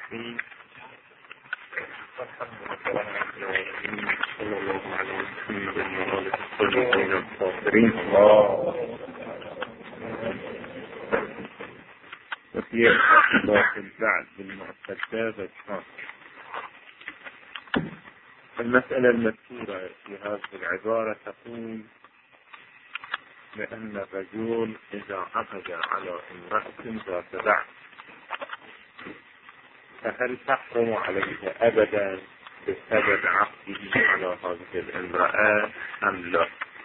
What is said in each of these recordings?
الرحيم. صلى الله على محمد وآله الطيبين الطاهرين. وفي اختلاف البعد بالمعتدات الشرع. المسألة المذكورة في هذه العبارة تقول بأن الرجل إذا عقد على امرأة ذات بعد فهل تحرم عليه أبدا بسبب عقده على هذه الامرأة أم لا؟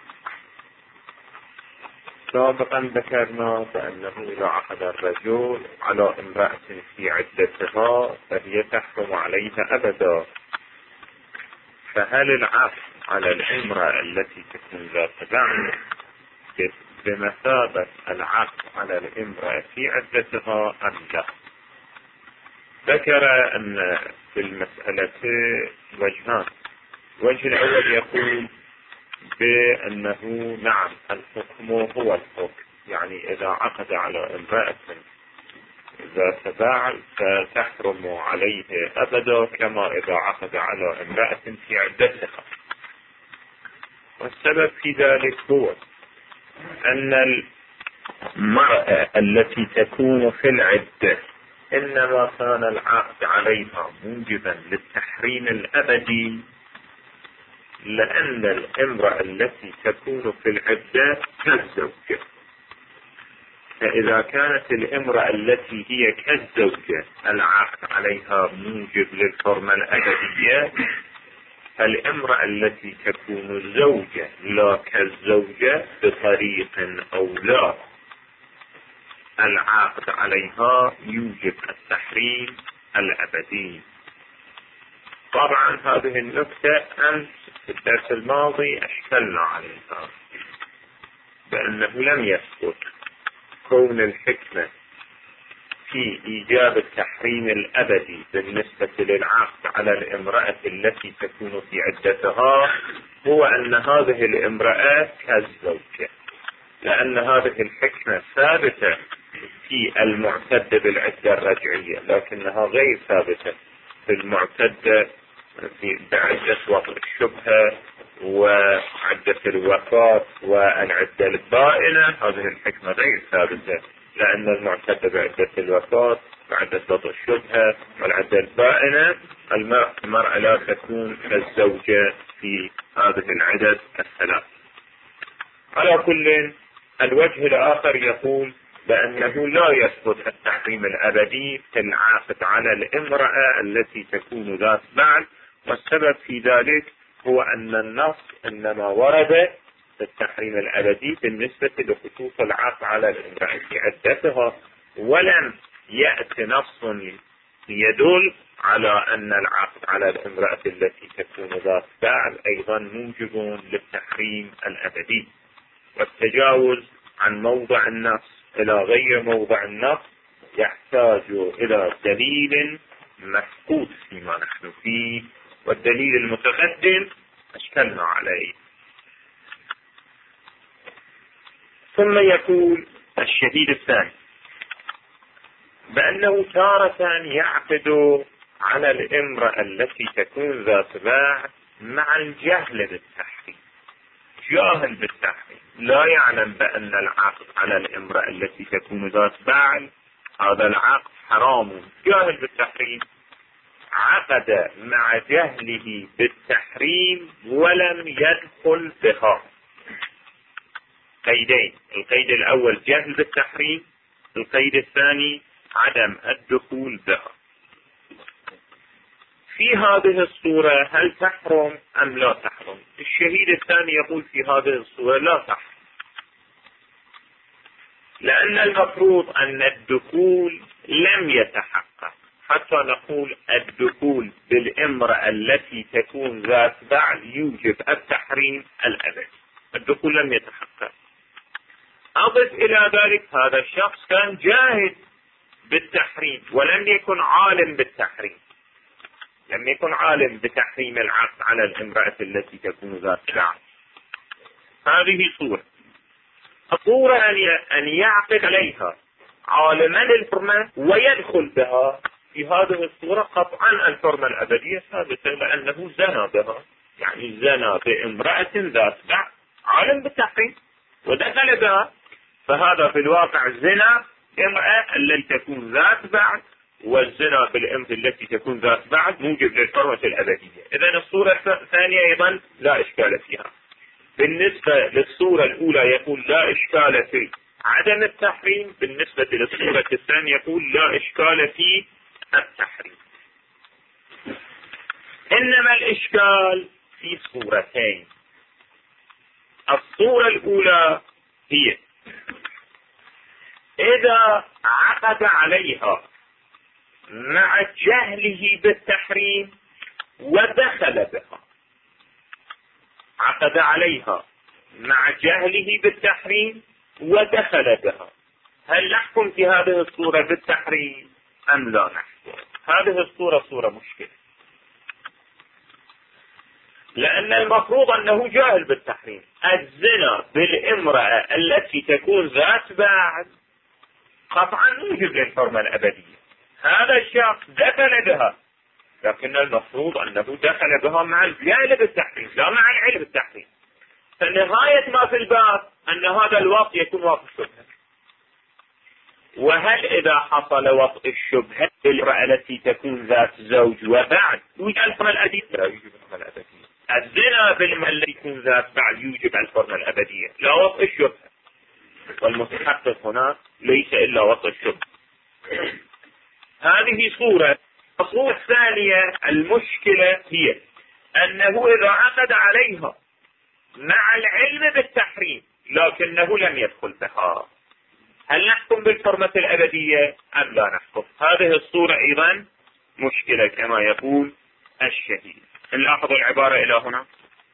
سابقا ذكرنا بأنه إذا عقد الرجل على امرأة في عدتها فهي تحرم عليه أبدا، فهل العقد على الامرأة التي تكون ذات بعد بمثابة العقد على الامرأة في عدتها أم لا؟ ذكر أن في المسألة وجهان. الوجه الأول يقول بأنه نعم الحكم هو الحكم، يعني إذا عقد على امرأة ذات بعد فتحرم عليه أبدا كما إذا عقد على امرأة في عدتها. والسبب في ذلك هو أن المرأة التي تكون في العدة إنما كان العقد عليها موجبا للتحريم الأبدي، لأن الامرأة التي تكون في العدة كالزوجة، فإذا كانت الامرأة التي هي كالزوجة العقد عليها موجب للحرمة الأبدية، فالامرأة التي تكون زوجة لا كالزوجة بطريق أو لا العقد عليها يوجب التحريم الأبدي. طبعا هذه النكتة أمس في الدرس الماضي أشكلنا عليها بأنه لم يثبت كون الحكمة في إيجاب التحريم الأبدي بالنسبة للعقد على الامرأة التي تكون في عدتها هو أن هذه الامرأة كالزوجة، لأن هذه الحكمة ثابتة في المعتدة بالعدة الرجعية، لكنها غير ثابتة في المعتدة في بعدة وضع الشبهة وعدة الوفاة والعدة البائنة. هذه الحكمة غير ثابتة، لأن المعتدة بعدة الوفاة وعدة وضع الشبهة والعدة البائنة المرأة لا تكون كالزوجة في هذه العدد الثلاث. على كل الوجه الآخر يقول بأنه لا يثبت التحريم الأبدي في العاقد على الامرأة التي تكون ذات بعد، والسبب في ذلك هو أن النص إنما ورد التحريم الأبدي بالنسبة لخصوص العقد على الامرأة في عدتها، ولم يأتي نص يدل على أن العقد على الامرأة التي تكون ذات بعد أيضا موجب للتحريم الأبدي. والتجاوز عن موضع النص إلى غير موضع النص يحتاج إلى دليل مفقود فيما نحن فيه، والدليل المتقدم أشكلنا عليه. ثم يقول الشهيد الثاني بأنه تارة يعقد على الامرأة التي تكون ذات بعد مع الجهل بالتحريم، جاهل بالتحريم، لا يعلم بأن العقد على الامرأة التي تكون ذات بعد هذا العقد حرام، جاهل بالتحريم، عقد مع جهله بالتحريم ولم يدخل بها. قيدين: القيد الأول جهل بالتحريم، القيد الثاني عدم الدخول بها. في هذه الصورة هل تحرم أم لا تحرم؟ الشهيد الثاني يقول في هذه الصورة لا تحرم، لأن المفروض أن الدخول لم يتحقق حتى نقول الدخول بالامرأة التي تكون ذات بعد يوجب التحريم الأبدي. الدخول لم يتحقق. أضف إلى ذلك هذا الشخص كان جاهل بالتحريم ولم يكن عالم بالتحريم، لم يكن عالم بتحريم العقد على الامرأة التي تكون ذات بعد. هذه صورة. الصورة أن يعقد عليها عالما الحرمة ويدخل بها في هذه الصورة قطعا الحرمة الأبدية ثابتة، لأنه زنى بها، يعني زنى بامرأة ذات بعد عالم بالتحريم ودخل بها، فهذا في الواقع زنا امرأة التي تكون ذات بعد، والزنا بالامر التي تكون ذات بعد موجب للحرمة الأبدية. إذن الصورة الثانية أيضا لا إشكال فيها. بالنسبة للصورة الأولى يقول لا إشكال في عدم التحريم، بالنسبة للصورة الثانية يقول لا إشكال في التحريم. إنما الإشكال في صورتين. الصورة الأولى هي إذا عقد عليها مع جهله بالتحريم ودخل بها، عقد عليها مع جهله بالتحريم ودخل بها، هل نحكم في هذه الصورة بالتحريم أم لا نحكم؟ هذه الصورة صورة مشكلة، لأن المفروض أنه جاهل بالتحريم. الزنا بالامرأة التي تكون ذات بعد قطعا موجب للحرمة الأبدية. هذا الشخص دخل بها، لكن المفروض أنه دخل بها مع الجهل بالتحريم لا مع العلم بالتحريم. فنهاية ما في الباب أن هذا الوطء يكون وطء الشبهة. وهل إذا حصل وطء الشبهة بالامرأة التي تكون ذات زوج وبعد يوجب الحرمة الأبدية؟ لا يوجب الحرمة الأبدية. الزنا بالامرأة التي تكون ذات بعد يوجب الحرمة الأبدية، لا وطء الشبهة. والمتحقق هنا ليس إلا وطء الشبهة. هذه صورة. الصورة الثانية المشكلة هي أنه إذا عقد عليها مع العلم بالتحريم لكنه لم يدخل بها، هل نحكم بالحرمة الأبدية أم لا نحكم؟ هذه الصورة أيضا مشكلة كما يقول الشهيد. نلاحظ العبارة إلى هنا: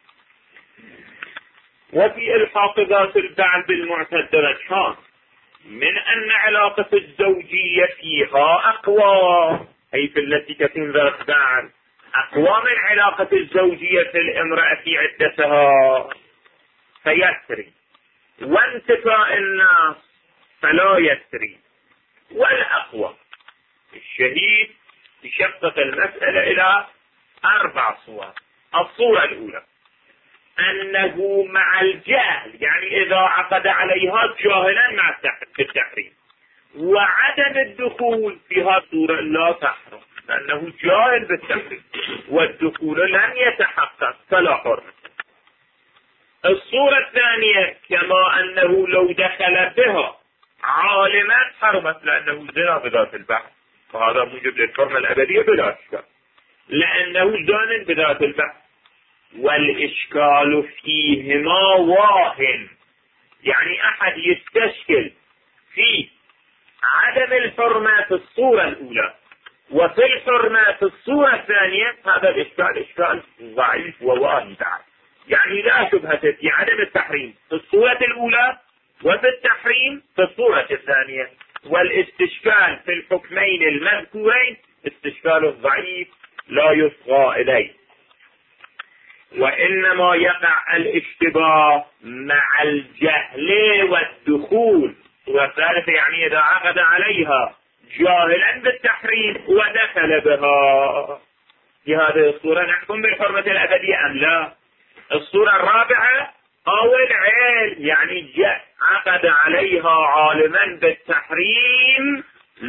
وفي الحاق ذات البعل بالمعتدة وجهان، من أن علاقة الزوجية فيها أقوى، أي في التي تكون ذات بعل أقوى من علاقة الزوجية في الامرأة في عدتها فيسري، وانتفاء الناس فلا يسري. والأقوى الشهيد يشقق المسألة إلى 4 صور. الصورة الأولى أنه مع الجهل، يعني إذا عقد عليها جاهلا مع التحريم، وعدم الدخول في هذه الصورة لا تحرم، لأنه جاهل بالتحريم والدخول لن يتحقق فلا حرمة. الصورة الثانية كما أنه لو دخل بها عالما حرمت، لأنه زنا بذات البحث، وهذا موجب للحرمة الأبدية بلا إشكال، لأنه زان بذات البحث. والإشكال فيهما واهن، يعني أحد يستشكل في عدم الحرمة في الصورة الأولى وفي الحرمة في الصورة الثانية، هذا الإشكال إشكال ضعيف وواهن بعد، يعني لا شبهة في عدم التحريم في الصورة الأولى وفي التحريم في الصورة الثانية. والاستشكال في الحكمين المذكورين استشكال ضعيف لا يصغى إليه، وإنما يقع الاشتباه مع الجهل والدخول. والثالثة يعني إذا عقد عليها جاهلا بالتحريم ودخل بها، في هذه الصورة نحكم بالحرمة الأبدية أم لا؟ الصورة الرابعة أو العيل، يعني عقد عليها عالما بالتحريم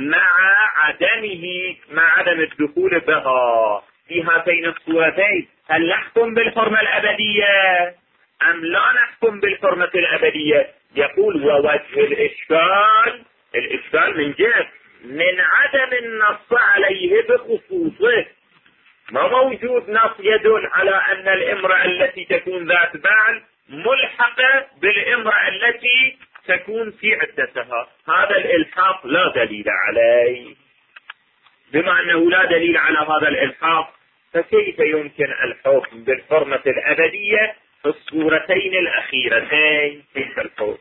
مع عدم الدخول بها. في هاتين الصورتين هل نحكم بالحرمة الأبدية أم لا نحكم بالحرمة الأبدية؟ يقول ووجه الإشكال من جهة من عدم النص عليه بخصوصه، ما موجود نص يدل على أن الامرأة التي تكون ذات بعل ملحقة بالامرأة التي تكون في عدتها. هذا الإلحاق لا دليل عليه. بما أنه لا دليل على هذا الإلحاق، فكيف يمكن الحكم بالحرمة الأبدية في الصورتين الأخيرتين؟ كيف الحكم؟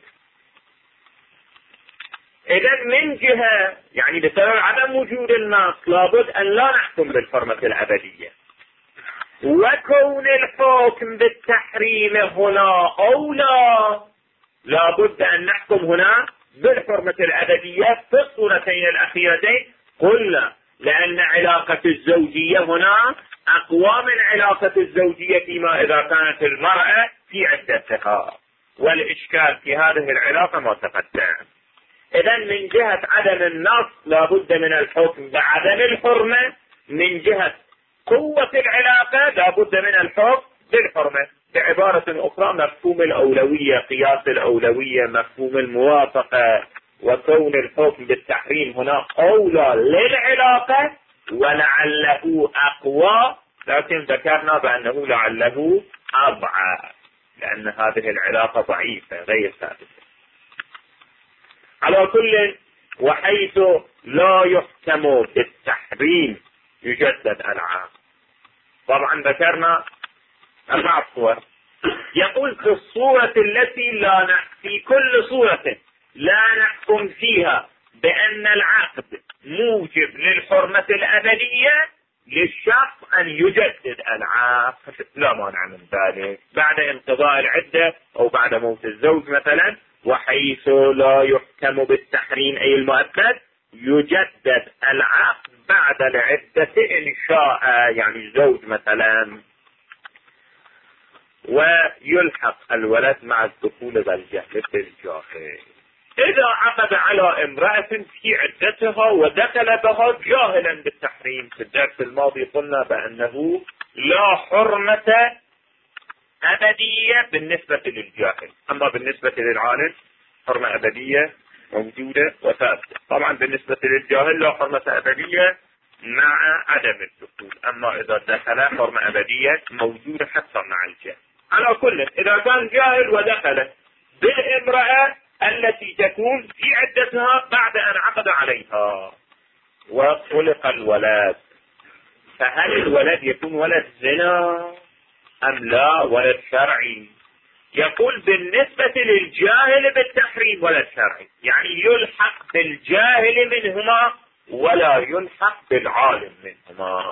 إذن من جهة يعني بسبب عدم وجود النص لابد أن لا نحكم بالحرمة الأبدية، وكون الحكم بالتحريم هنا أولى لابد أن نحكم هنا بالحرمة الأبدية في الصورتين الأخيرتين. قلنا لأن علاقة الزوجية هنا أقوى من علاقة الزوجية فيما إذا كانت المرأة في عدتها، والإشكال في هذه العلاقة ما تقدم. إذن من جهة عدم النص لابد من الحكم بعدم الحرمة، من جهة قوة العلاقة لابد من الحكم بالحرمة. بعبارة أخرى مفهوم الأولوية، قياس الأولوية، مفهوم الموافقة، وكون الحكم بالتحريم هنا أولى للعلاقة ولعله أقوى، لكن ذكرنا بأنه لعله أضعف لأن هذه العلاقة ضعيفة غير ثابتة. على كل، وحيث لا يحكم بالتحريم يجدد العام. طبعا ذكرنا 4 صور. يقول في الصورة التي في كل صورة لا نحكم فيها بأن العقد موجب للحرمة الأبدية للشخص أن يجدد العقد، لا مانع من ذلك بعد انقضاء العدة أو بعد موت الزوج مثلا. وحيث لا يحكم بالتحريم أي المؤبد يجدد العقد بعد العدة إن شاء، يعني الزوج مثلا. ويلحق الولد مع الدخول بالجهل بالجاهل. إذا عقد على امرأة في عدتها ودخل بها جاهلا بالتحريم، في الدرس الماضي قلنا بأنه لا حرمة أبدية بالنسبة للجاهل، أما بالنسبة للعالم حرمة أبدية موجودة وثابتة. طبعا بالنسبة للجاهل لا حرمة أبدية مع عدم الدخول، أما إذا دخل حرمة أبدية موجودة حتى مع الجاهل. على كل، إذا كان جاهل ودخل بالامرأة التي تكون في عدتها بعد أن عقد عليها وخلق الولد، فهل الولد يكون ولد زنا أم لا ولد شرعي؟ يقول بالنسبة للجاهل بالتحريم ولد شرعي، يعني يلحق بالجاهل منهما ولا يلحق بالعالم منهما.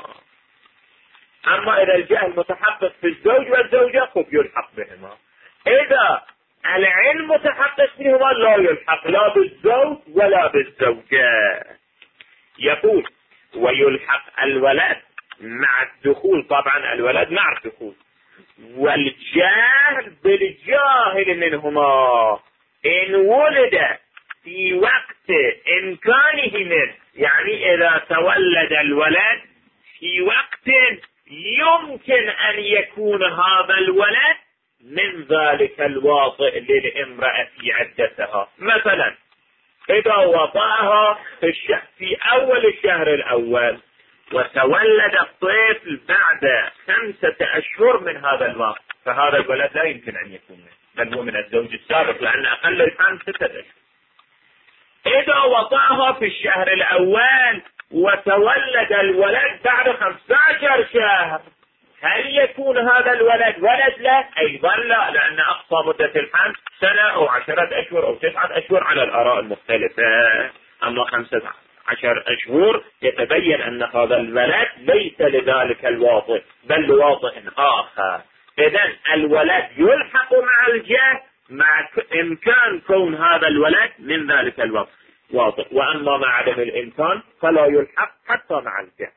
أما إذا الجاهل متحقق في الزوج والزوجة خب يلحق بهما، إذا العلم متحقق فيهما لا يلحق لا بالزوج ولا بالزوجة. يقول ويلحق الولد مع الدخول، طبعا الولد مع الدخول، والجاهل بالجاهل منهما إن ولد في وقت إمكانه منه، يعني إذا تولد الولد في وقت يمكن أن يكون هذا الولد من ذلك الواطئ للامرأة في عدتها. مثلا إذا وضعها في أول الشهر الأول وتولد الطفل بعد 5 أشهر من هذا الوقت، فهذا الولد لا يمكن أن يكون منه، بل هو من الزوج السابق، لأن أقل الحمل 6 أشهر. إذا وضعها في الشهر الأول وتولد الولد بعد 15 شهر، هل يكون هذا الولد ولد له؟ أيضا لا، لأن أقصى مدة الحمل 1 أو 10 أشهر أو 9 أشهر على الآراء المختلفة. أما 15 أشهر يتبين أن هذا الولد ليس لذلك الواطئ بل لواطئ آخر. إذن الولد يلحق مع الجهل مع إمكان كون هذا الولد من ذلك الواطئ، وأما مع عدم الإمكان فلا يلحق حتى مع الجهل.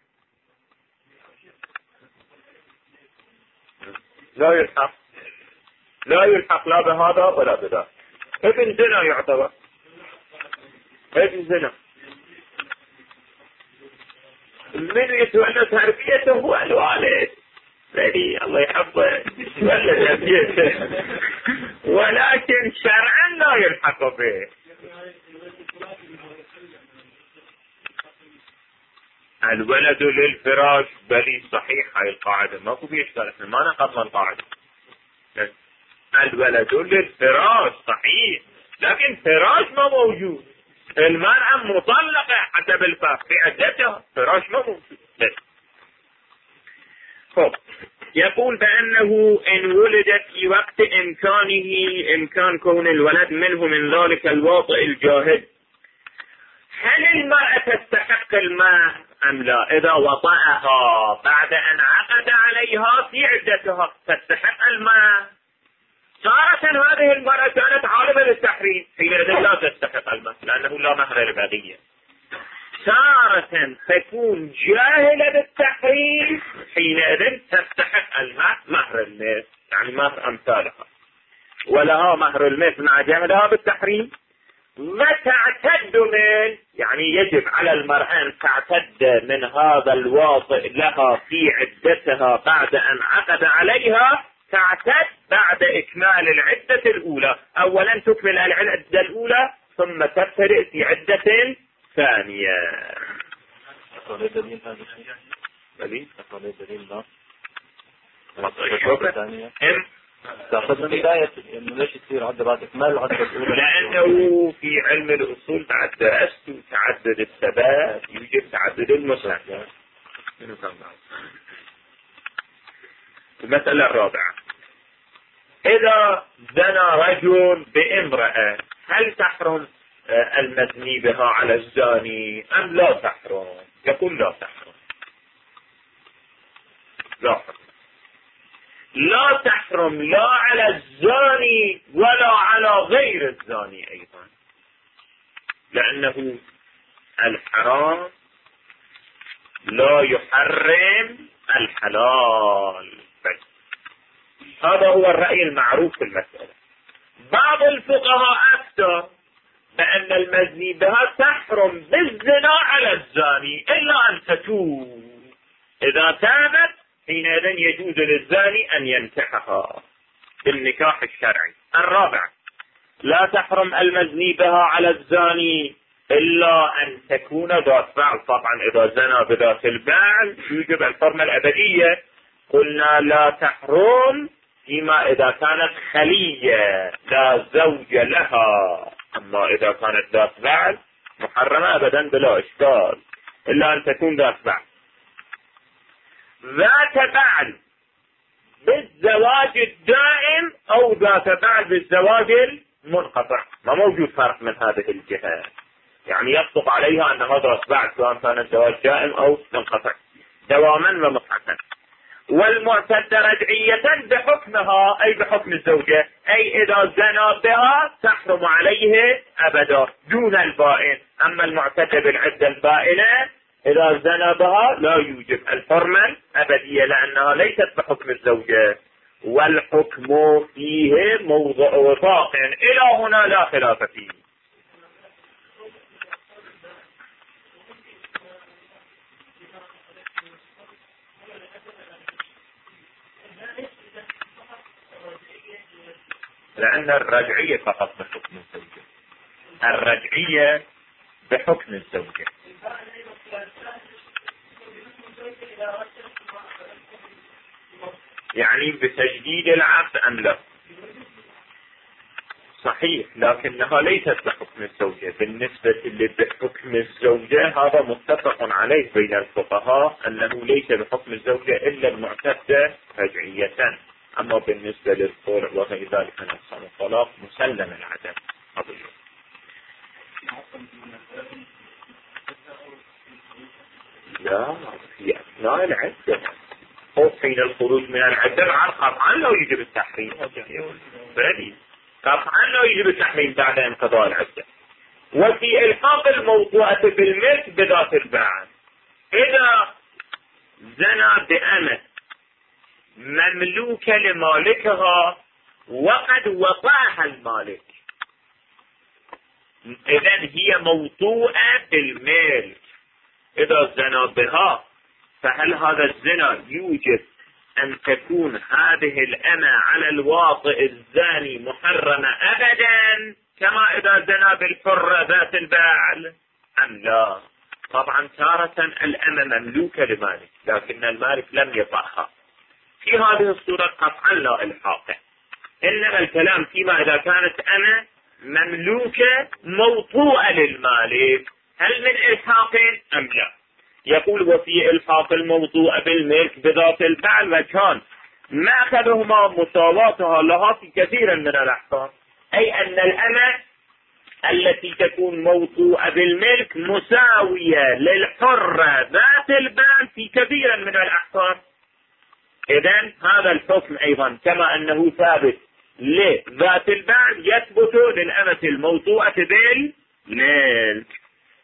لا يلحق لا بهذا ولا بذاك. ابن زنا يعتبر ابن زنا، من يتولى تربيته هو الوالد، الله يحفظه يتولى تربيته، ولكن شرعا لا يلحق به. الولد للفراش بلي صحيح، هاي القاعدة ما في إشكال، احنا ما نقضنا القاعدة. الولد للفراش صحيح، لكن فراش ما موجود. المرأة مطلقة حتى بالفرق في عدتها، فراش ما موجود. يقول بأنه إن ولدت في وقت إمكان كون الولد منه من ذلك الواطئ الجاهل، هل المرأة تستحق الماء أم لا؟ إذا وطأها بعد أن عقد عليها في عدتها تستحق الماء. تارة هذه المرأة كانت عالمة للتحريم، حينئذ لا تستحق الماء لأنه لا مهر لبغية. تارة تكون جاهلة بالتحريم، حينئذ تستحق مهر المثل، يعني مهر أمثالها، ولها مهر المثل مع جهلها بالتحريم. وتعتد من، يعني يجب على المرأة أن تعتد من هذا الواطئ لها في عدتها بعد أن عقد عليها، تعتد بعد إكمال العدة الأولى. أولا تكمل العدة الأولى ثم تبتدئ في عدة ثانية. ليش تصير عدة بعد إكمال العدة الأولى؟ لأنه في علم الأصول بعد درست تعدد السبب يوجد تعدد المسبب. المسألة الرابعة: إذا زنى رجل بامرأة هل تحرم المزني بها على الزاني أم لا تحرم؟ يقول لا تحرم. لا تحرم لا على الزاني ولا على غير الزاني أيضا، لأنه الحرام لا يحرم الحلال. هذا هو الرأي المعروف في المسألة. بعض الفقهاء أفتى بأن المزني بها تحرم بالزنا على الزاني إلا أن تتوب. إذا تابت حينئذ يجوز للزاني أن ينكحها بالنكاح الشرعي. الرابع: لا تحرم المزني بها على الزاني إلا أن تكون ذات بعل. طبعا إذا زنى بذات البعل يوجب الحرمة الأبدية. قلنا لا تحرم فيما إذا كانت خلية لا زوج لها، أما إذا كانت ذات بعل محرمة أبدا بلا إشكال، إلا أن تكون ذات بعل. ذات بعل بالزواج الدائم أو ذات بعل بالزواج المنقطع، ما موجود فرق من هذه الجهة، يعني يصدق عليها أن هذا بعل سواء كان الزواج دائم أو منقطع دواما ومتعة. والمعتدة رجعية بحكمها أي بحكم الزوجة، أي إذا زنى بها تحرم عليه أبدا دون البائن. أما المعتدة بالعدة البائنة إذا زنى بها لا يوجب الحرمة الأبدية لأنها ليست بحكم الزوجة، والحكم فيه موضع وفاق إلى هنا لا خلاف فيه. لأن الرجعية فقط بحكم الزوجة، الرجعية بحكم الزوجة. يعني بتجديد العقد أم لا؟ صحيح، لكنها ليست بحكم الزوجة. بالنسبة لبحكم الزوجة هذا متفق عليه بين الفقهاء أنه ليس بحكم الزوجة إلا المعتدة رجعية. أما بالنسبة للخلع وغير ذلك من أقسام الطلاق مسلم العدم. لا، في أثناء العدة أو حين الخروج من العدة قطعا لا يجب التحريم، قطعا لا يجب التحريم بعد انقضاء العدة. وفي الحاق الموضوعة بالملك بذات البعل، إذا زنى بأمة مملوكة لمالكها وقد وطأها المالك، إذن هي موطوءة بالملك. إذا زنى بها فهل هذا الزنا يوجب أن تكون هذه الأمة على الواطئ الزاني محرمة أبدا كما إذا زنى بالحرة ذات البعل أم لا؟ طبعا تارة الأمة مملوكة لمالك لكن المالك لم يطأها، في هذه الصورة قطعا لا الحاق. إنما الكلام فيما إذا كانت أمة مملوكة موطوءة للمالك هل من إلحاق أم لا؟ يقول وفي إلحاق الموضوع بالملك بذات البعل وكان مأخذهما مساواتها لها في كثير من الأحكام، أي أن الأمة التي تكون موضوعة بالملك مساوية للحرة ذات البعل في كثير من الأحكام. إذن هذا الحكم أيضا كما أنه ثابت لذات البعل يثبت للأمة الموضوعة بالملك.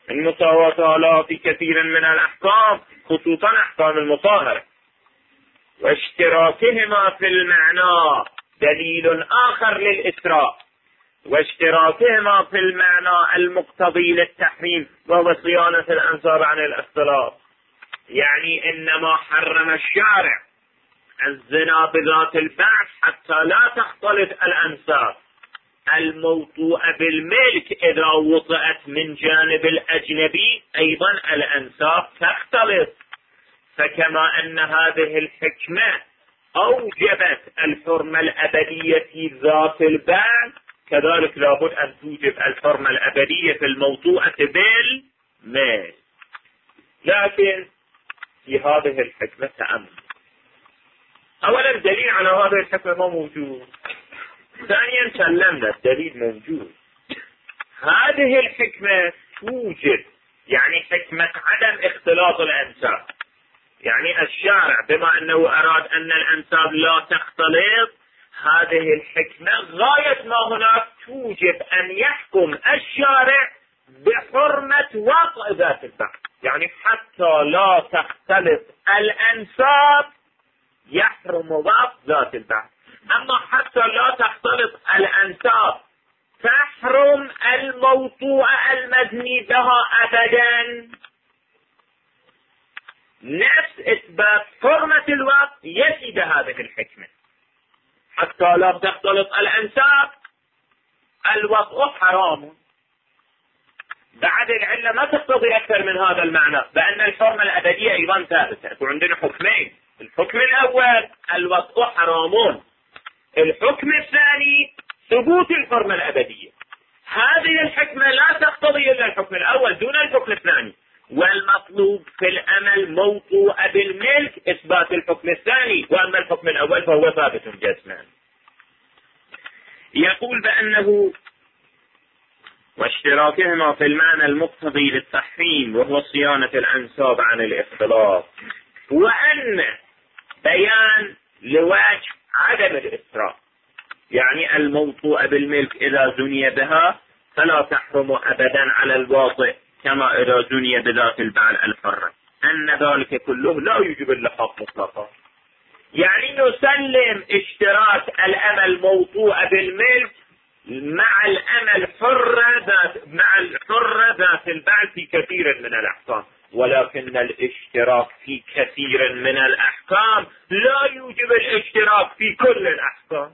المساواة لا في كثير من الأحكام خصوصا أحكام المصاهرة، واشتراكهما في المعنى دليل آخر للإسراء، واشتراكهما في المعنى المقتضي للتحريم وهو صيانة الأنساب عن الاختلاط. يعني إنما حرم الشارع الزنا بذات البعث حتى لا تختلط الأنساب الموطوءة بالملك. إذا وطئت من جانب الأجنبي أيضا الأنساب تختلط. فكما أن هذه الحكمة أوجبت الحرمة الأبدية في ذات البعث، كذلك لابد أن توجب الحرمة الأبدية في الموطوءة بالمال. لكن في هذه الحكمة تأمل. أولا دليل على هذه الحكمة ما موجود. ثانيا سلمنا الدليل موجود. هذه الحكمة توجد يعني حكمة عدم اختلاط الأنساب. يعني الشارع بما أنه أراد أن الأنساب لا تختلط، هذه الحكمة غاية ما هناك توجب أن يحكم الشارع بحرمة وطء ذات البعث. يعني حتى لا تختلط الأنساب يحرم وطء ذات البعث. أما حتى لا تختلط الأنساب تحرم الموطوء المزني بها أبدا. نفس إثبات حرمة الوطء يفي بهذه الحكمة. حتى لا تختلط الأنساب الوطء حرام. بعد العلة ما تقتضي أكثر من هذا المعنى، بأن الحرمة الأبدية أيضا ثابتة. وعندنا حكمين: الحكم الأول الوطء حرام، الحكم الثاني ثبوت الحرمة الأبدية. هذه الحكمة لا تقتضي إلا الحكم الأول دون الحكم الثاني، والمطلوب في الأمل موطوء بالملك إثبات الحكم الثاني، وأما الحكم الأول فهو ثابت جزما. يقول بأنه واشتراكهما في المعنى المقتضي للتحريم وهو صيانة الأنساب عن الاختلاط، وأن بيان لوجه عدم الإسراء. يعني الموطوء بالملك إذا زني بها فلا تحرم أبدا على الواطئ كما إذا زني بذات البعل الحرة، أن ذلك كله لا يوجب اللحاق مطلقا. يعني نسلم اشتراك الأمل موطوء بالملك مع الأمل مع الحرة ذات البعل في كثير من الأحكام، ولكن الاشتراك في كثير من الأحكام لا يوجب الاشتراك في كل الأحكام.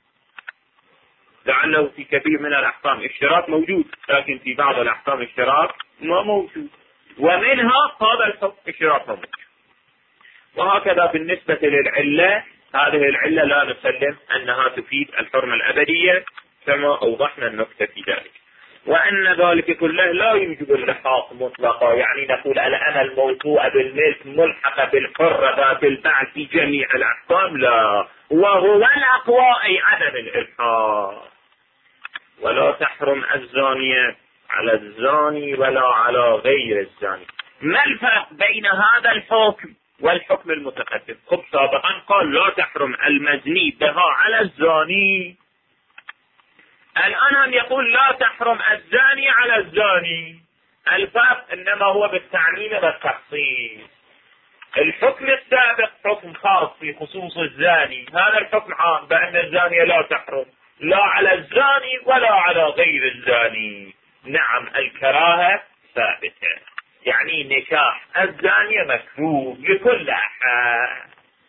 لعله في كثير من الأحكام اشتراك موجود، لكن في بعض الأحكام اشتراك ما موجود، ومنها هذا الحكم اشتراك موجود. وهكذا بالنسبة للعلة، هذه العلة لا نسلم أنها تفيد الحرمة الأبدية كما أوضحنا النكتة في ذلك، وأن ذلك كله لا يوجب اللحاق مطلقا. يعني نقول الأمل موطوء بالملك ملحقة بالحرة ذات البعل في جميع الأحكام، لا، وهو الأقوى أي عدم الإلحاق. ولا تحرم الزانية على الزاني ولا على غير الزاني. ما الفرق بين هذا الحكم والحكم المتقدم؟ خب سابقا قال لا تحرم المزني بها على الزاني، الآن هم يقول لا تحرم الزاني على الزاني. الفرق إنما هو بالتعميم والتخصيص. الحكم السابق حكم خاص في خصوص الزاني، هذا الحكم عام بأن الزانية لا تحرم لا على الزاني ولا على غير الزاني. نعم الكراهة ثابتة، يعني نكاح الزانية مكروه لكل أحد.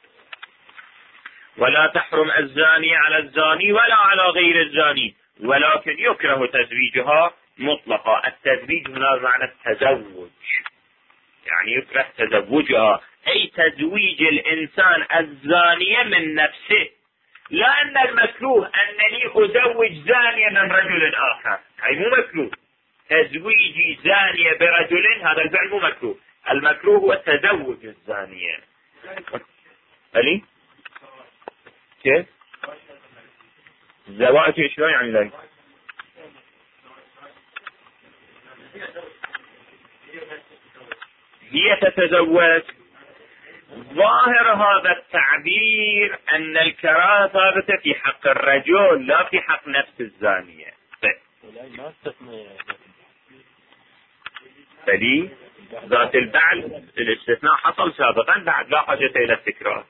ولا تحرم الزاني على الزاني ولا على غير الزاني، ولكن يكره تزويجها مطلقا. التزويج هنا معنى التزوج، يعني يكره تزوجها أي تزويج الإنسان الزانية من نفسه، لا أن المكروه أنني أزوج زانية من رجل آخر، أي مو مكروه. تزويج زانية برجل هذا الفعل مو مكروه، المكروه هو تزوج الزانية. ألي كيف زواج شلون يعني ذلك؟ هي تتزوج. ظاهر هذا التعبير أن الكراهة ثابتة في حق الرجل لا في حق نفس الزانية. فدي ذات البعل الاستثناء حصل سابقا بعد لا حاجة إلى التكرار،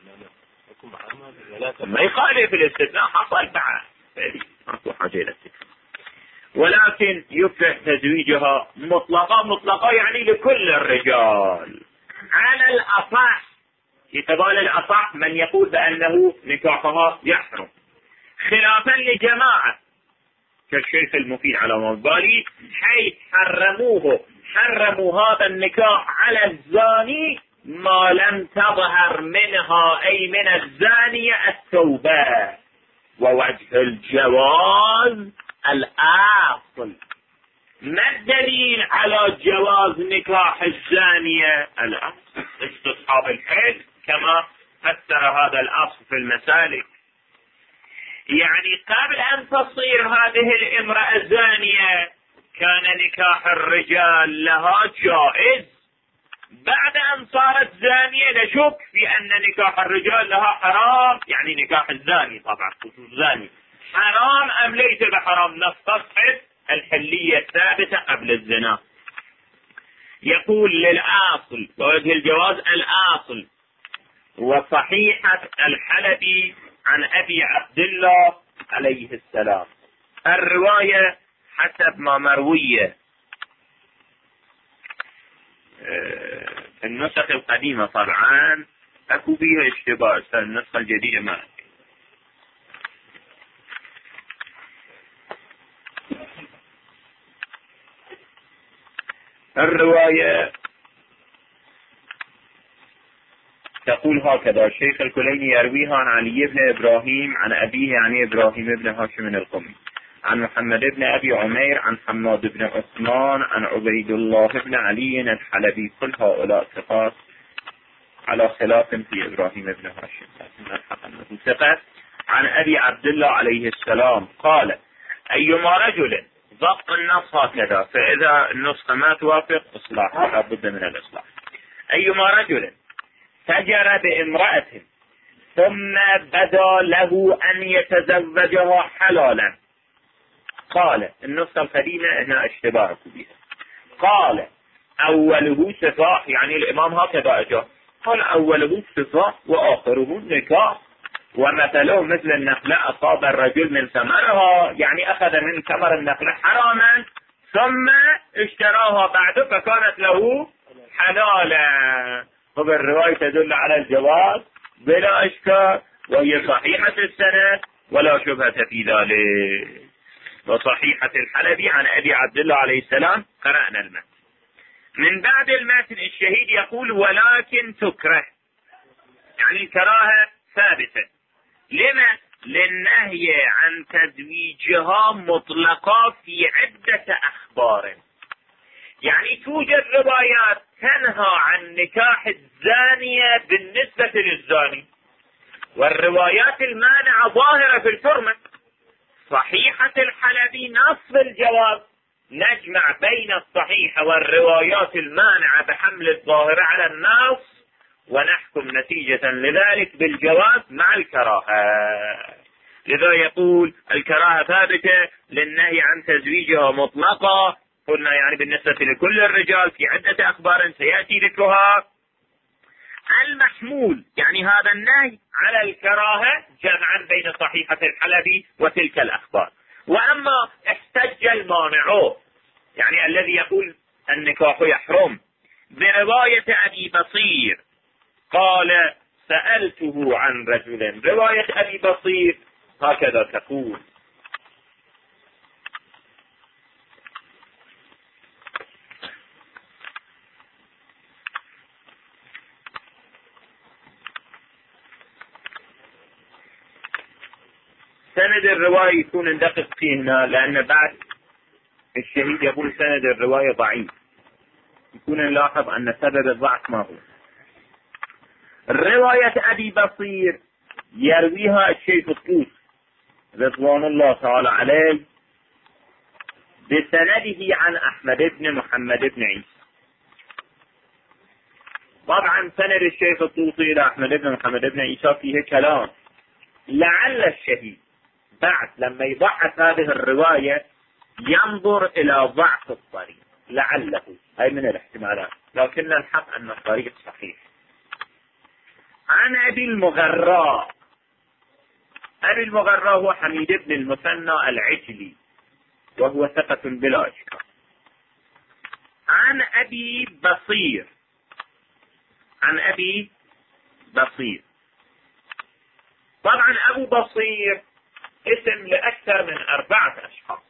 ما يخالف الاستثناء حصل بعد فدي ما حاجة إلى التكرار. ولكن يكره تزويجها مطلقة يعني لكل الرجال على الأصح. يتبال الأصح من يقول بأنه نكاحها يحرم، خلافا لجماعة كالشيخ المفيد على مبالي حيث حرموا هذا النكاح على الزاني ما لم تظهر منها أي من الزانية التوبة. ووجه الجواز الأصل. ما الدليل على جواز نكاح الزانية؟ الأصل استصحاب الحل كما فسر هذا الأصل في المسالك. يعني قبل أن تصير هذه الامرأة زانية كان نكاح الرجال لها جائز، بعد أن صارت زانية نشك في أن نكاح الرجال لها حرام، يعني نكاح الزاني طبعا خصوص زاني حرام أم ليس بحرام، نستصحب الحلية الثابتة قبل الزنا. يقول للأصل ووجه الجواز الأصل. وصحيحة الحلبي عن أبي عبد الله عليه السلام، الرواية حسب ما مروية النسخ القديمة طبعا أكو بيها اشتباه، النسخة الجديدة ما. الرواية تقول هكذا: الشيخ الكليني يرويها عن علي بن إبراهيم عن أبيه يعني إبراهيم بن هاشم القمي عن محمد بن أبي عمير عن حماد بن عثمان عن عبيد الله بن علي الحلبي. كل هؤلاء ثقات على خلاف في إبراهيم بن هاشم ثقة. عن أبي عبد الله عليه السلام قال: أيما رجل ضبط النص هكذا، فإذا النسخة ما توافق إصلاح، لا بد من الإصلاح. أيما رجل فجر بامرأة ثم بدا له أن يتزوجها حلالا، قال النسخة القديمة هنا اشتباه بها، قال أوله سفاح، يعني الإمام هكذا أجاب، قال أوله سفاح وآخره نكاح، ومثله مثل النخلة أصاب الرجل من ثمرها، يعني أخذ من ثمر النخلة حراما ثم اشتراها بعد فكانت له حلالا. فالرواية تدل على الجواز بلا إشكال، وهي صحيحة السند ولا شبهة في ذلك. وصحيحة الحلبي عن أبي عبد الله عليه السلام قرأنا المتن. من بعد المتن الشهيد يقول: ولكن تكره، يعني الكراهة ثابتة. لما؟ للنهي عن تزويجها مطلقة في عدة أخبار. يعني توجد روايات تنهى عن نكاح الزانية بالنسبة للزاني، والروايات المانعة ظاهرة في الحرمة. صحيحة الحلبي نص الجواز، نجمع بين الصحيحة والروايات المانعة بحمل الظاهرة على النص ونحكم نتيجة لذلك بالجواز مع الكراهة. لذا يقول الكراهة ثابتة للنهي عن تزويجها مطلقة، قلنا يعني بالنسبة لكل الرجال في عدة أخبار سيأتي ذكرها. المحمول يعني هذا النهي على الكراهة جمعا بين صحيحة الحلبي وتلك الأخبار. وأما احتج المانع، يعني الذي يقول النكاح يحرم، برواية أبي بصير قال: سألته عن رجل. رواية أبي بصير هكذا تقول: سند الرواية يكون ندقق فيه هنا، لأن بعد الشهيد يقول سند الرواية ضعيف، يكون نلاحظ أن سبب الضعف ما هو. رواية أبي بصير يرويها الشيخ الطوسي رضوان الله تعالى عليه بسنده عن أحمد بن محمد بن عيسى. طبعا سند الشيخ الطوسي إلى أحمد بن محمد بن عيسى فيه كلام، لعل الشهيد بعد لما يضعف هذه الرواية ينظر إلى ضعف الطريق، لعله، هاي من الاحتمالات، لكن الحق أن الطريق صحيح. عن أبي المغراء، أبي المغراء هو حميد بن المثنى العجلي وهو ثقة بلا إشكال. عن أبي بصير، عن أبي بصير. طبعا أبو بصير اسم لأكثر من 4 أشخاص،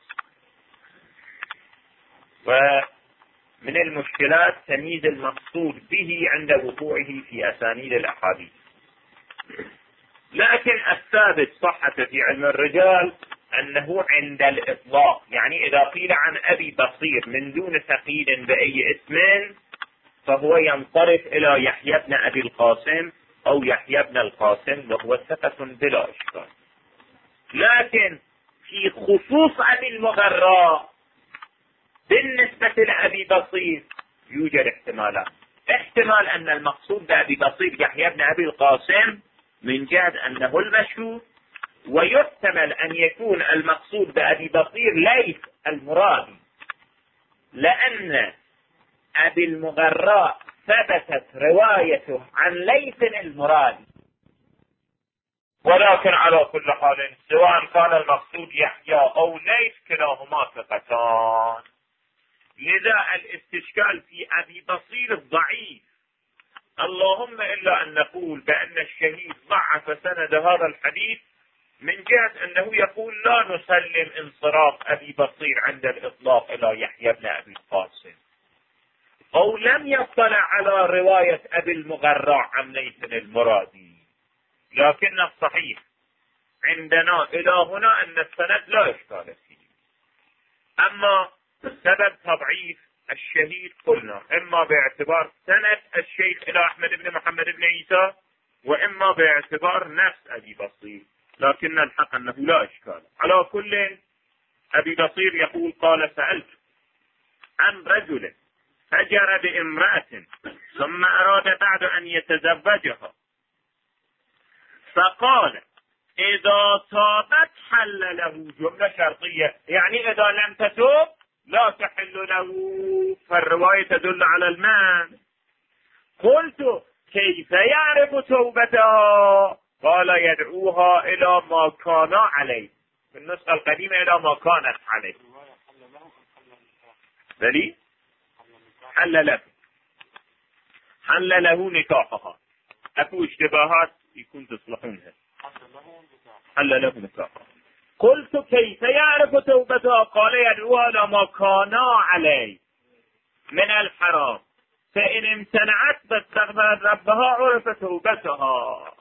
ومن المشكلات تمييز المقصود به عند وقوعه في أسانيد الأحاديث. لكن الثابت صحة في علم الرجال أنه عند الإطلاق، يعني إذا قيل عن أبي بصير من دون تقييد بأي اسم فهو ينصرف إلى يحيى بن أبي القاسم أو يحيى بن القاسم وهو ثقة بلا إشكال. لكن في خصوص أبي المغراء بالنسبة لأبي بصير يوجد احتمالات. احتمال أن المقصود بأبي بصير يحيى بن أبي القاسم من جهة أنه المشهور، ويحتمل أن يكون المقصود بأبي بصير ليث المرادي، لأن أبي المغراء ثبتت روايته عن ليث المرادي. ولكن على كل حال سواء كان المقصود يحيى أو ليث كلاهما ثقتان، لذا الاستشكال في أبي بصير ضعيف. اللهم إلا أن نقول بأن الشهيد ضعف سند هذا الحديث من جهة أنه يقول لا نسلم انصراف أبي بصير عند الإطلاق إلى يحيى بن أبي القاسم، أو لم يطلع على رواية أبي المغراء عن ليث المرادي. لكن الصحيح عندنا إلى هنا أن السند لا إشكال فيه. أما سبب تضعيف الشهيد قلنا إما باعتبار سند الشيخ إلى أحمد بن محمد بن عيسى، وإما باعتبار نفس أبي بصير، لكن الحق أنه لا إشكال. على كل أبي بصير يقول قال سألت عن رجل هجر بامرأة ثم أراد بعد أن يتزوجها، فقال إذا تابت حل له، جملة شرطية، يعني إذا لم تتوب لا تحل له، فالرواية تدل على المنع. قلت كيف يعرف توبتها؟ قال يدعوها إلى ما كان عليه، في النسخة القديمة إلى ما كانت عليه. بلي حل له نكاحها. أكو اشتباهات يكون تصلحونها. حل له نكاحها. قلت كيف يعرف توبتها؟ قال يدعوها إلى ما كان عليه من الحرام، فإن امتنعت فاستغفرت ربها عرف توبتها.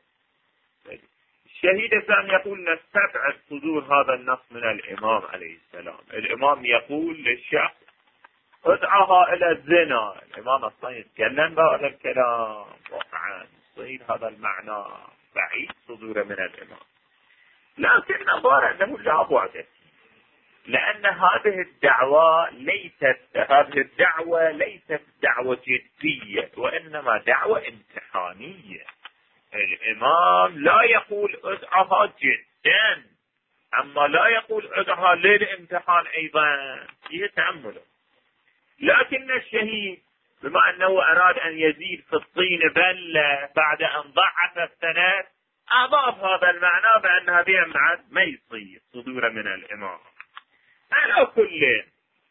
الشهيد الثاني يقول نستبعد صدور هذا النص من الإمام عليه السلام. الإمام يقول للشخص ادعها إلى الزنا، الإمام أصلا يتكلم بهذا الكلام، واقعا يصير هذا المعنى بعيد صدوره من الإمام. لكن نظر أنه لا بعد، لأن هذه الدعوة ليست دعوة جدية، وإنما دعوة امتحانية. الإمام لا يقول ادعها جدا، أما لا يقول ادعها للامتحان أيضا، فيه تأمله. لكن الشهيد بما أنه أراد أن يزيد في الطين بلة بعد أن ضعف السند، أضاف هذا المعنى بأن هذه ما يصير صدور من الإمام. على كل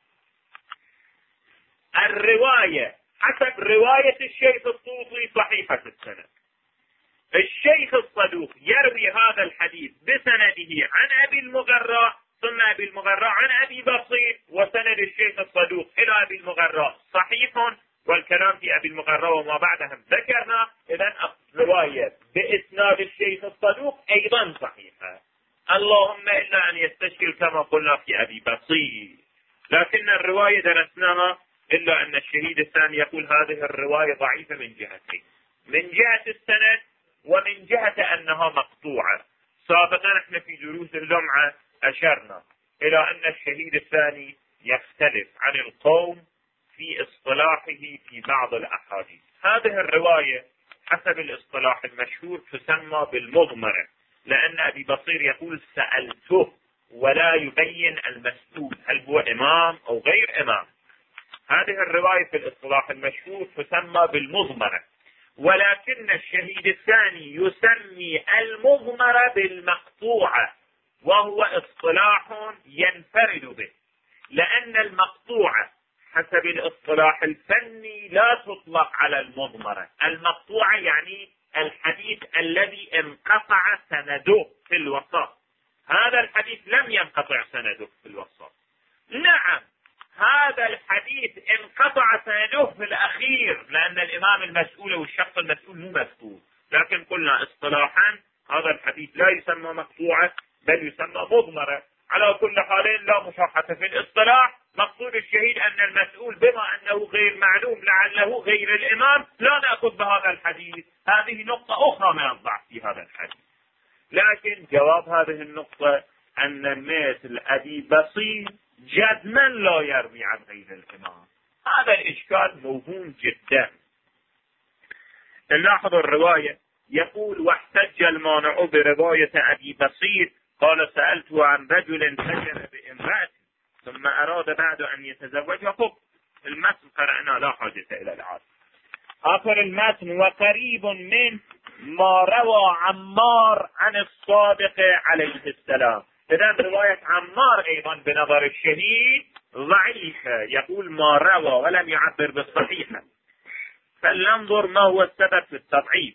الرواية حسب رواية الشيخ الطوطي صحيحة السند. الشيخ الصدوق يروي هذا الحديث بسنده عن أبي المغراء، ثم أبي المغراء عن أبي بصير، وسند الشيخ الصدوق إلى أبي المغراء صحيح، والكلام في أبي المغراء وما بعدهم ذكرنا. إذن الرواية بإسناد الشيخ الصدوق أيضا صحيحة، اللهم إلا أن يستشكل كما قلنا في أبي بصير. لكن الرواية درسناها، إلا أن الشهيد الثاني يقول هذه الرواية ضعيفة من جهتين، من جهة السند ومن جهة أنها مقطوعة. سابقا احنا في دروس اللمعة أشرنا إلى أن الشهيد الثاني يختلف عن القوم في اصطلاحه في بعض الأحاديث. هذه الرواية حسب الاصطلاح المشهور تسمى بالمضمرة، لأن أبي بصير يقول سألته ولا يبين المسؤول هل هو إمام أو غير إمام. هذه الرواية في الاصطلاح المشهور تسمى بالمضمرة، ولكن الشهيد الثاني يسمي المضمرة بالمقطوعة، وهو اصطلاح ينفرد به، لأن المقطوعة حسب الاصطلاح الفني لا تطلق على المضمرة. المقطوعة يعني الحديث الذي انقطع سنده في الوسط. هذا الحديث لم ينقطع سنده في الوسط. نعم، هذا الحديث انقطع سنده في الأخير لأن الإمام المسؤول والشخص المسؤول مو مسؤول، لكن قلنا اصطلاحا هذا الحديث لا يسمى مقطوعة بل يسمى مضمرة. على كل حال لا مشاحة في الاصطلاح. مقصود الشهيد أن المسؤول بما أنه غير معلوم لعله غير الإمام لا نأخذ بهذا الحديث. هذه نقطة أخرى من الضعف في هذا الحديث. لكن جواب هذه النقطة أن مثل أبي بصير جزما لا يروي عن غير الإمام. هذا الإشكال موهوم جدا. نلاحظ الرواية، يقول: واحتج المانع برواية أبي بصير قال: سألته عن رجل فجر بامرأة ثم أراد بعد أن يتزوجها. خب المتن قرأنا لا حاجة إلى العاد. آخر المتن: وقريب من ما روى عمار عن الصادق عليه السلام. إذن رواية عمار أيضا بنظر الشهيد ضعيفة، يقول ما روى ولم يعبر بالصحيحة، فلننظر ما هو السبب في التضعيف.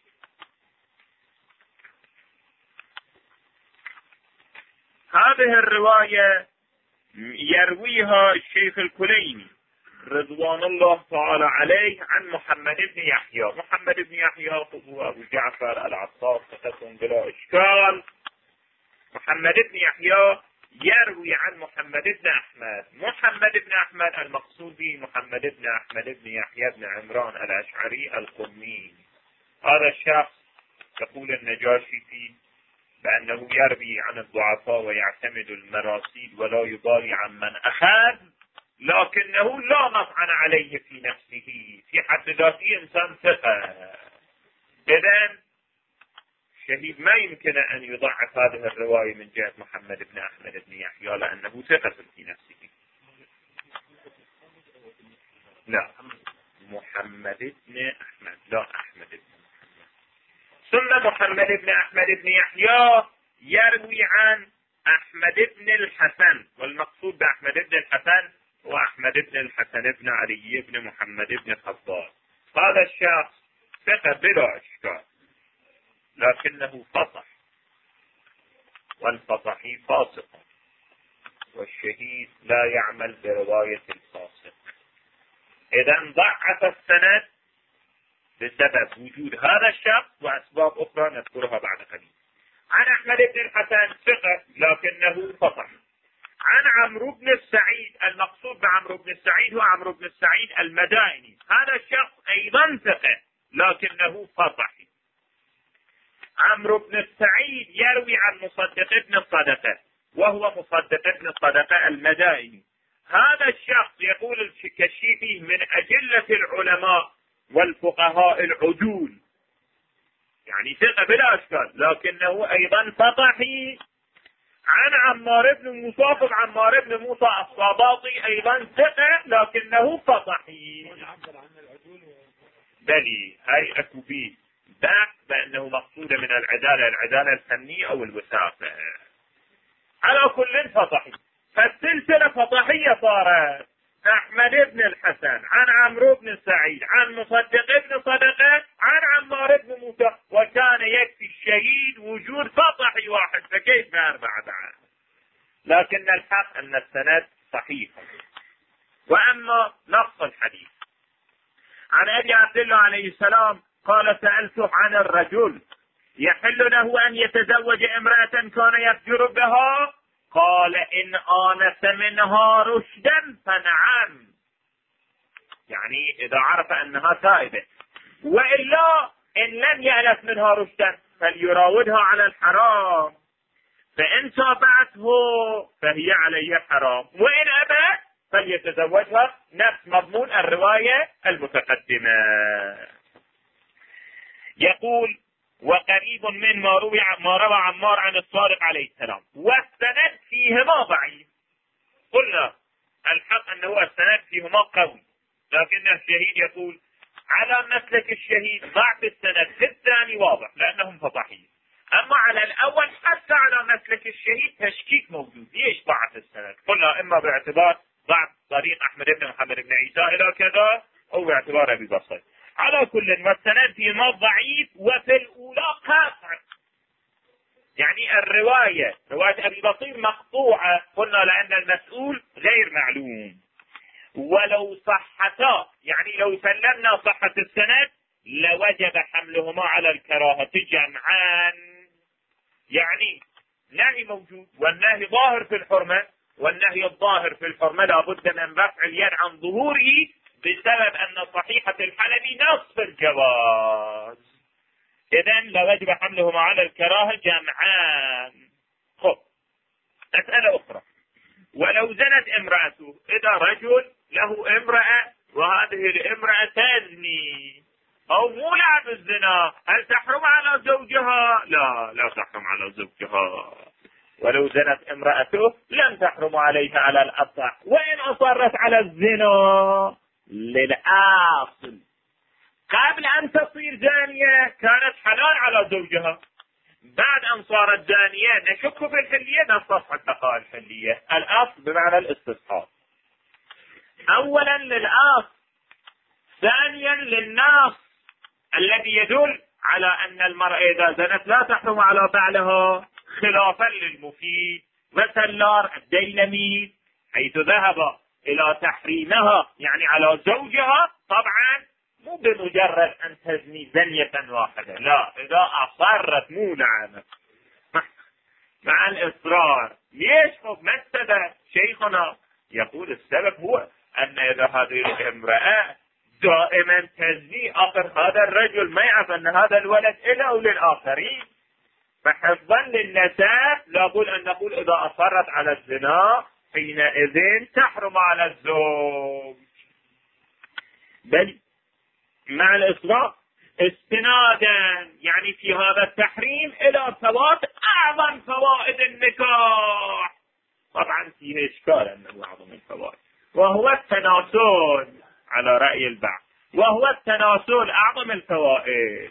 هذه الرواية يرويها الشيخ الكليني رضوان الله تعالى عليه عن محمد بن يحيى. محمد بن يحيى هو أبو جعفر العطار فتكون بلا إشكال. محمد بن يحيى يروي عن محمد بن أحمد. محمد بن أحمد المقصود به محمد بن أحمد بن يحيى بن عمران الأشعري القمي. هذا الشخص يقول النجاشي فيه بأنه يروي عن الضعفاء ويعتمد المراسيل ولا يبالي عن من أخذ، لكنه لا مطعن عليه في نفسه، في حد ذاته إنسان ثقة. إذن شهيد ما يمكن أن يضعف هذه الرواية من جهة محمد بن أحمد بن يحيى لأنه ثقة في نفسه. لا، محمد بن أحمد، لا أحمد بن محمد. ثم محمد بن أحمد بن يحيى يروي عن أحمد بن الحسن، والمقصود بأحمد بن الحسن هو أحمد بن الحسن بن علي بن محمد بن خباب. هذا الشخص ثقة بلا إشكال، لكنه فصح، والفصحي فاسق، والشهيد لا يعمل برواية الفاسق. إذن ضعف السند بسبب وجود هذا الشخص وأسباب أخرى نذكرها بعد قليل. عن أحمد بن الحسن ثقة لكنه فصح. عن عمرو بن السعيد، المقصود بعمرو بن السعيد هو عمرو بن السعيد المدائني. هذا الشخص أيضا ثقة لكنه فصحي. عمرو بن السعيد يروي عن مصدق بن الصدقة، وهو مصدق بن الصدقة المدائني. هذا الشخص يقول الكشيفي من أجلة العلماء والفقهاء العدول، يعني ثقة بلا أشكال، لكنه أيضا فطحي. عن عمار بن موسى، عمار بن موسى الصباطي أيضا ثقة لكنه فطحي. بلي هاي أكوبي ذاك بأنه مقصود من العدالة الفنية أو الوثاقة. على كل فطحي، فالسلسلة فطحية صارت. أحمد بن الحسن عن عمرو بن سعيد عن مصدق بن صدقة عن عمار بن موسى، وكان يكفي الشهيد وجود فطحي واحد، فكيف أربعة بعد؟ لكن الحق أن السند صحيح. وأما نص الحديث عن أبي عبد الله عليه السلام قال: سألته عن الرجل يحل له أن يتزوج امرأة كان يفجر بها، قال: إن آنس منها رشدا فنعم، يعني إذا عرف أنها تائبة، وإلا إن لم يأنس منها رشدا فليراودها على الحرام، فإن تابعته فهي عليه حرام، وإن أبى فليتزوجها، نفس مضمون الرواية المتقدمة. يقول: وقريب من ما روى عمار عن الصادق عليه السلام، والسند فيهما ضعيف. قلنا الحق أنه هو السند فيهما قوي، لكن الشهيد يقول على مسلك الشهيد ضعف السند في الثاني واضح لأنهم فضحيين، أما على الأول حتى على مسلك الشهيد تشكيك موجود. ليش ضعف السند؟ قلنا إما باعتبار ضعف طريق أحمد بن محمد بن عيسى إلى كذا، أو باعتبار أبي بصير. على كل والسند فيما ضعيف وفي الأولى قاطع، يعني الرواية رواية أبي بصير مقطوعة، قلنا لأن المسؤول غير معلوم. ولو صحتا، يعني لو سلمنا صحة السند لوجب حملهما على الكراهة جمعا، يعني نهي موجود والنهي ظاهر في الحرمة، والنهي الظاهر في الحرمة لابد من رفع اليد عن ظهوره بسبب أن صحيحة الحلبي نصف الجواز، إذن لوجب حملهما على الكراهة جمعان. خب مسألة أخرى، ولو زنت امرأته، إذا رجل له امرأة وهذه الامرأة تزني أو مولع بالزنا، هل تحرم على زوجها؟ لا تحرم على زوجها. ولو زنت امرأته لم تحرم عليها على الأصح، وإن أصرت على الزنا للأصل قبل أن تصير زانية كانت حلال على زوجها، بعد أن صارت زانية نشك في الحلية نستصحب بقاء الحلية. الأصل بمعنى الاستصحاب، أولا للأصل، ثانيا للنص الذي يدل على أن المرأة إذا زنت لا تحرم على بعلها، خلافا للمفيد وسلار الديلمي حيث ذهب إلى تحريمها يعني على زوجها، طبعا مو بمجرد أن تزني زنية واحدة، لا، إذا أصرت مولعة مع الإصرار. ليش؟ ما السبب؟ شيخنا يقول السبب هو أن إذا هذه الامرأة دائما تزني، آخر هذا الرجل ما يعرف أن هذا الولد إله وللآخرين، فحفظا للنساء لابد أن نقول إذا أصرت على الزنا حينئذ تحرم على الزوج، بل مع الإصرار استنادا يعني في هذا التحريم إلى فوات أعظم فوائد النكاح. طبعا فيه إشكال أنه أعظم الفوائد، وهو التناسل على رأي البعض، وهو التناسل أعظم الفوائد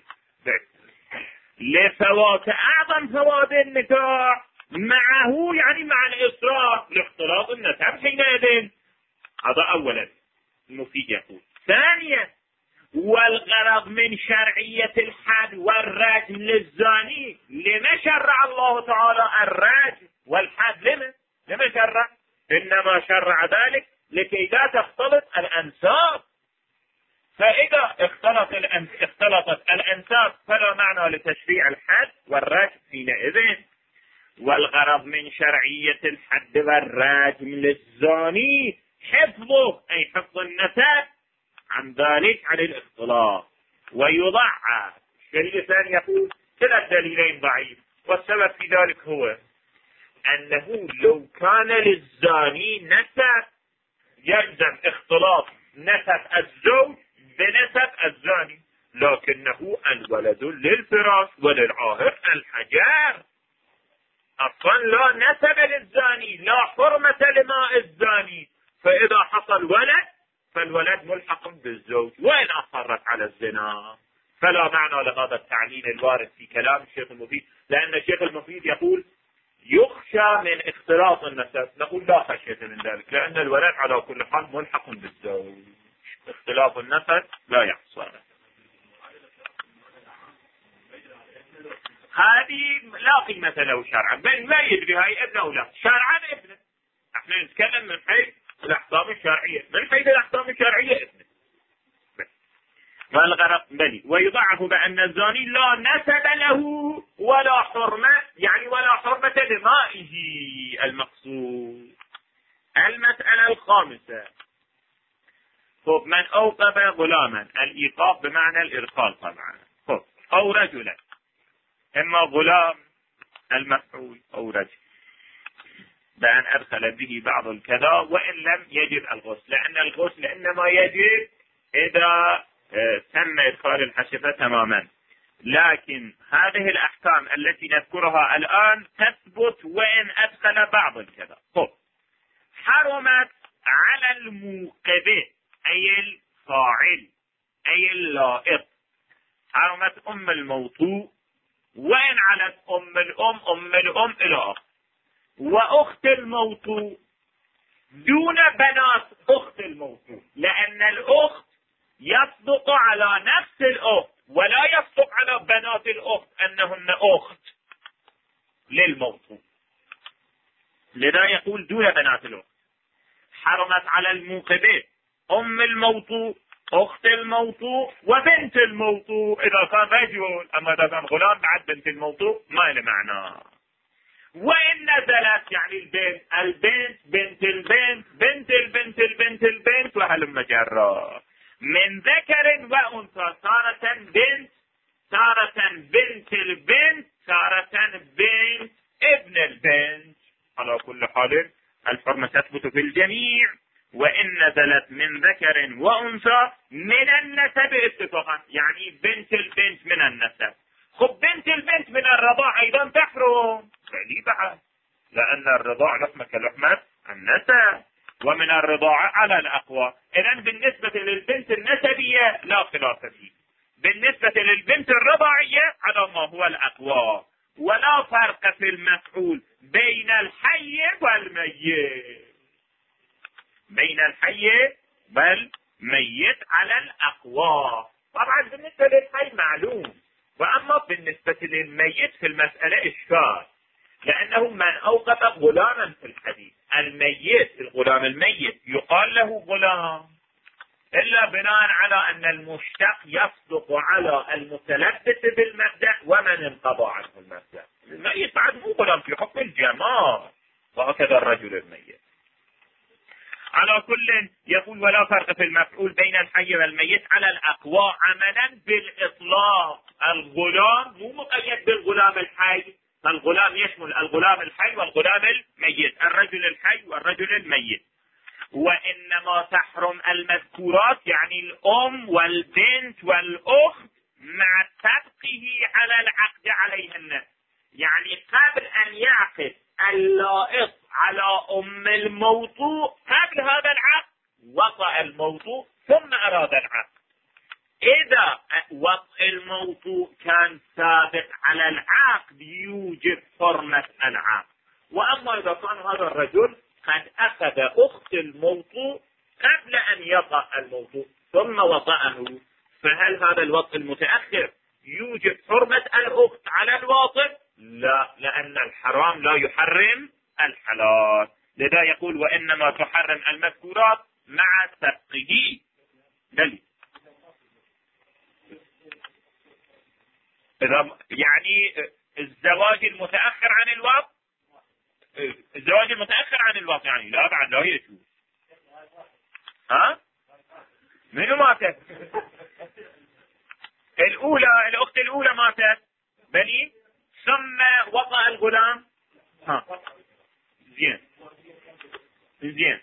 لفوات أعظم فوائد النكاح معه، يعني مع الإصرار لاختلاط النسب حينئذ. هذا أولا المفيد يقول. ثانيا والغرض من شرعية الحد والرجم للزاني، لما شرع الله تعالى الرجم والحد؟ لما شرع؟ إنما شرع ذلك لكي لا تختلط الأنساب، فإذا اختلطت الأنساب فلا معنى لتشريع الحد والرجم حينئذ. والغرض من شرعية الحد والرجم للزاني حفظه، أي حفظ النسب عن ذلك عن الاختلاط، ويضعف. الشيء الثاني يقول كلا الدليلين ضعيف، والسبب في ذلك هو أنه لو كان للزاني نسب يلزم اختلاط نسب الزوج بنسب الزاني، لكنه الولد للفراش وللعاهر الحجر، أصلا لا نسب للزاني، لا حرمة لماء الزاني، فإذا حصل ولد فالولد ملحق بالزوج، وإن أصرت على الزنا فلا معنى لهذا التعليل الوارد في كلام الشيخ المفيد، لأن الشيخ المفيد يقول يخشى من اختلاط النسب، نقول لا خشية من ذلك، لأن الولد على كل حال ملحق بالزوج، اختلاط النسب لا يحصل. هذه لا قيمة له شرعا، بل ما يدري هاي ابنه أو لا، شرعا ابنه. احنا نتكلم من حيث الأحكام الشرعية، من حيث الأحكام الشرعية ابنه. والغرض بلي ويضعف بأن الزاني لا نسب له ولا حرمة، يعني ولا حرمة لمائه المقصود. المسألة الخامسة، طب من أوقف غلاما، الإيقاف بمعنى الإرسال طبعا، طب أو رجلا، إما غلام المفعول أو رجل، بأن أدخل به بعض الكذا وإن لم يجب الغسل، لأن الغسل إنما يجب إذا تم إدخال الحشفة تماما، لكن هذه الأحكام التي نذكرها الآن تثبت وإن أدخل بعض الكذا. طب حرمت على الموقبة أي الفاعل أي اللائق. حرمت أم الموطوء، وإن علت أم الأم إلى أخت، وأخت الموطوء دون بنات أخت الموطوء، لأن الأخت يصدق على نفس الأخت ولا يصدق على بنات الأخت أنهن أخت للموطوء، لذا يقول دون بنات الأخت. حرمت على الموقبة أم الموطوء، أخت الموطوء، وبنت الموطوء إذا كان رجل، أما إذا كان غلام بعد بنت الموطوء ما له معنى. وإن نزلت يعني البنت بنت البنت بنت البنت البنت البنت وهلم جرا، من ذكر وأنثى، تارة بنت، تارة بنت البنت، تارة بنت ابن البنت. على كل حال الحرمة تثبت في الجميع. وإن نزلت من ذكر وأنثى من النسب اتفاقا، يعني بنت البنت من النسب. خب بنت البنت من الرضاع أيضا تحرم، فلي بعد، لأن الرضاع لحمة كلحمة النسب، ومن الرضاعة على الأقوى. إذن بالنسبة للبنت النسبية لا خلاف فيه، بالنسبة للبنت الرضاعية على ما هو الأقوى. ولا فرق في المفعول بين الحي والميت، بين الحي والميت على الأقوى. طبعا بالنسبة للحي معلوم، وأما بالنسبة للميت في المسألة إشكال، لأنه من أوقف غلاما في الحديث، الميت الغلام الميت يقال له غلام، إلا بناء على أن المشتق يصدق على المتلبس بالمبدأ ومن انقضى عنه المبدأ. الميت بعد مو غلام في حكم الجمال، وهكذا الرجل الميت. على كل يقول ولا فرق في المفعول بين الحي والميت على الأقوى عملا بالإطلاق. الغلام مو مقيد بالغلام الحي، فالغلام يشمل الغلام الحي والغلام الميت، الرجل الحي والرجل الميت. وإنما تحرم المذكورات يعني الأم والبنت والأخت مع سبقه على العقد عليهن، يعني قبل أن يعقد اللائق على أم الموطوء، قبل هذا العقد وطأ الموطوء ثم أراد العقد. إذا وطء الموطوء كان سابق على العقد يوجب حرمة العقد. وأما إذا كان هذا الرجل قد أخذ أخت الموطوء قبل أن يطأ الموطوء ثم وطأه، فهل هذا الوطء المتأخر يوجب حرمة الأخت على الواطئ؟ لا، لأن الحرام لا يحرم الحلال. لذا يقول وإنما تحرم المذكورات مع سبقه. دليل يعني الزواج المتأخر عن الوقت، الزواج المتأخر عن الوقت يعني لا بعد لا يجوز. ها منو ماتت؟ الأولى، الأخت الأولى ماتت بني ثم وطأ الغلام. ها زين زين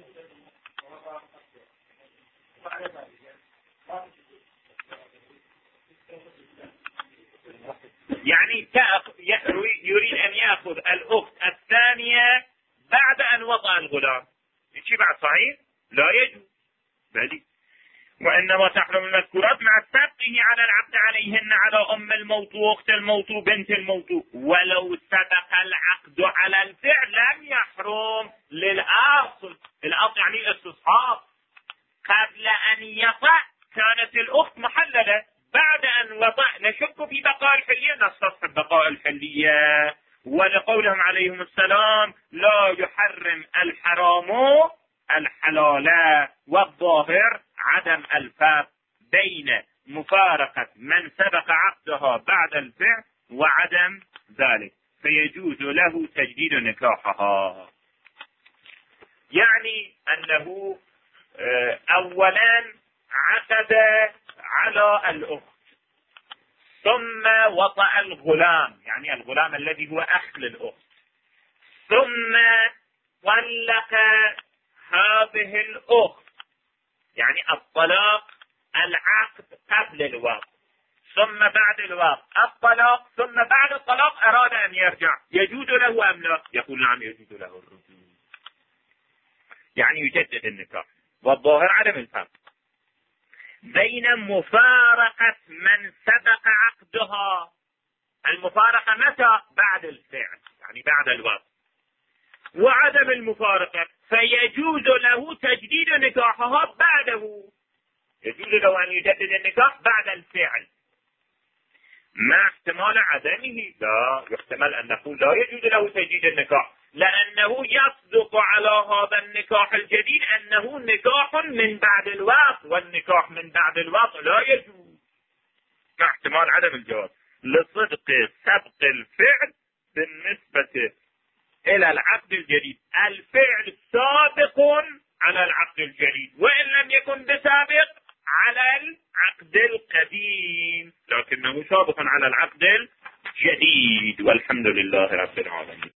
يعني يريد أن يأخذ الأخت الثانية بعد أن وطأ الغلام، شي بعد صحيح؟ لا يجوز. بلي وإنما تحرم المذكورات مع سبقه على العقد عليهن على أم الموطوء، أخت الموطوء، بنت الموطوء. ولو سبق العقد على الفعل لم يحرم للأصل. الأصل يعني الاستصحاب، قبل أن يطأ كانت الأخت محللة، بعد أن وطأ نشك في بقاء الحلية نستصحب بقاء الحلية. ولقولهم عليهم السلام لا يحرم الحرام الحلال، والظاهر عدم الفرق بين مفارقة من سبق عقدها بعد الفعل وعدم ذلك، فيجوز له تجديد نكاحها. يعني أنه أولا عقد على الأخت ثم وطأ الغلام، يعني الغلام الذي هو أخ للأخت، ثم طلق هذه الأخت، يعني الطلاق العقد قبل الوقت ثم بعد الوقت الطلاق، ثم بعد الطلاق أراد أن يرجع، يجوز له أم لا؟ يقول نعم يجوز له الرجوع. يعني يجدد النكاح. والظاهر عدم الفرق بين مفارقة من سبق عقدها. المفارقة متى؟ بعد الفعل، يعني بعد الوقت. وعدم المفارقة فيجوز له تجديد نكاحها بعده، يجوز له أن يجدد النكاح بعد الفعل مع احتمال عدمه. لا، يحتمل أنه لا يجوز له تجديد النكاح، لأنه يصدق على هذا النكاح الجديد أنه نكاح من بعد الوقت، والنكاح من بعد الوقت لا يجوز مع احتمال عدم الجواز لصدق سبق الفعل بالنسبة إلى العقد الجديد. الفعل سابق على العقد الجديد، وإن لم يكن بسابق على العقد القديم، لكنه سابق على العقد الجديد. والحمد لله رب العالمين.